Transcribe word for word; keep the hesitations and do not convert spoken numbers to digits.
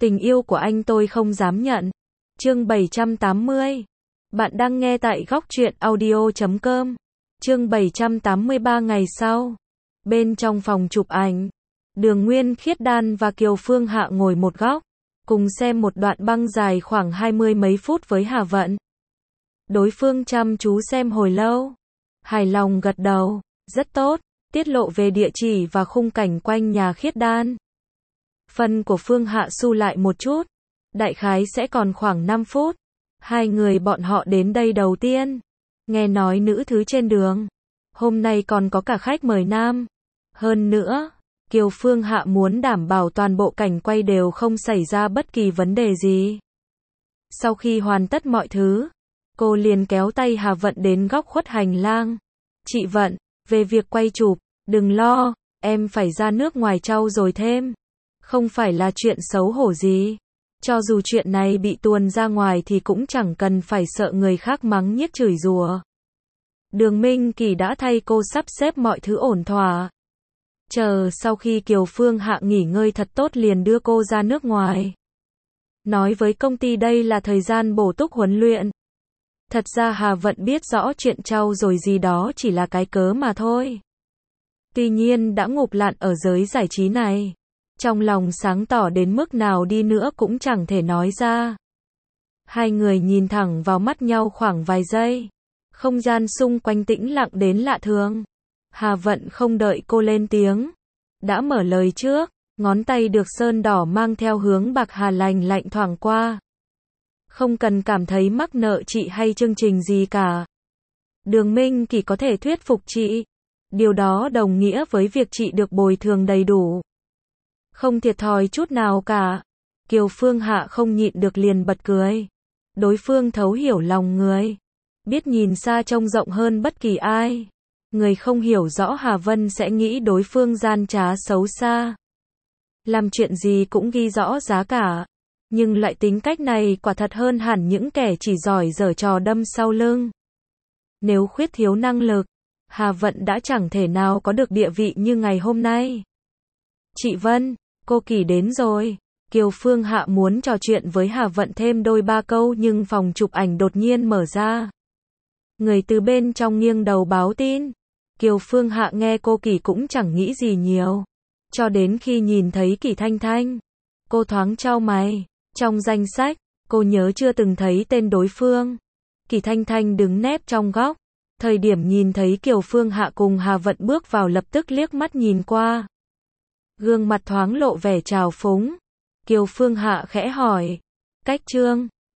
Tình yêu của anh tôi không dám nhận. Chương bảy trăm tám mươi. Bạn đang nghe tại góc truyện audio chấm com. Chương bảy trăm tám mươi ba ngày sau. Bên trong phòng chụp ảnh, Đường Nguyên Khiết Đan và Kiều Phương Hạ ngồi một góc, cùng xem một đoạn băng dài khoảng hai mươi mấy phút với Hà Vận. Đối phương chăm chú xem hồi lâu, hài lòng gật đầu, rất tốt, tiết lộ về địa chỉ và khung cảnh quanh nhà Khiết Đan. Phần của Phương Hạ su lại một chút, đại khái sẽ còn khoảng năm phút. Hai người bọn họ đến đây đầu tiên, nghe nói nữ thứ trên đường, hôm nay còn có cả khách mời nam. Hơn nữa, Kiều Phương Hạ muốn đảm bảo toàn bộ cảnh quay đều không xảy ra bất kỳ vấn đề gì. Sau khi hoàn tất mọi thứ, cô liền kéo tay Hà Vận đến góc khuất hành lang. Chị Vận, về việc quay chụp, đừng lo, em phải ra nước ngoài trau dồi thêm. Không phải là chuyện xấu hổ gì. Cho dù chuyện này bị tuồn ra ngoài thì cũng chẳng cần phải sợ người khác mắng nhiếc chửi rủa. Đường Minh Kỳ đã thay cô sắp xếp mọi thứ ổn thỏa. Chờ sau khi Kiều Phương Hạ nghỉ ngơi thật tốt liền đưa cô ra nước ngoài. Nói với công ty đây là thời gian bổ túc huấn luyện. Thật ra Hà Vận biết rõ chuyện trau dồi gì đó chỉ là cái cớ mà thôi. Tuy nhiên đã ngụp lặn ở giới giải trí này, trong lòng sáng tỏ đến mức nào đi nữa cũng chẳng thể nói ra. Hai người nhìn thẳng vào mắt nhau khoảng vài giây. Không gian xung quanh tĩnh lặng đến lạ thường. Hà Vận không đợi cô lên tiếng, đã mở lời trước, ngón tay được sơn đỏ mang theo hướng bạc hà lành lạnh thoảng qua. Không cần cảm thấy mắc nợ chị hay chương trình gì cả. Đường Minh Kỳ có thể thuyết phục chị. Điều đó đồng nghĩa với việc chị được bồi thường đầy đủ. Không thiệt thòi chút nào cả. Kiều Phương Hạ không nhịn được liền bật cười. Đối phương thấu hiểu lòng người, biết nhìn xa trông rộng hơn bất kỳ ai. Người không hiểu rõ Hà Vân sẽ nghĩ đối phương gian trá xấu xa. Làm chuyện gì cũng ghi rõ giá cả. Nhưng loại tính cách này quả thật hơn hẳn những kẻ chỉ giỏi giở trò đâm sau lưng. Nếu khuyết thiếu năng lực, Hà Vận đã chẳng thể nào có được địa vị như ngày hôm nay. Chị Vân, cô Kỳ đến rồi. Kiều Phương Hạ muốn trò chuyện với Hà Vận thêm đôi ba câu nhưng phòng chụp ảnh đột nhiên mở ra. Người từ bên trong nghiêng đầu báo tin. Kiều Phương Hạ nghe cô Kỳ cũng chẳng nghĩ gì nhiều. Cho đến khi nhìn thấy Kỳ Thanh Thanh, cô thoáng chau mày. Trong danh sách, cô nhớ chưa từng thấy tên đối phương. Kỳ Thanh Thanh đứng nép trong góc. Thời điểm nhìn thấy Kiều Phương Hạ cùng Hà Vận bước vào lập tức liếc mắt nhìn qua. Gương mặt thoáng lộ vẻ trào phúng. Kiều Phương Hạ khẽ hỏi. Cách Trương,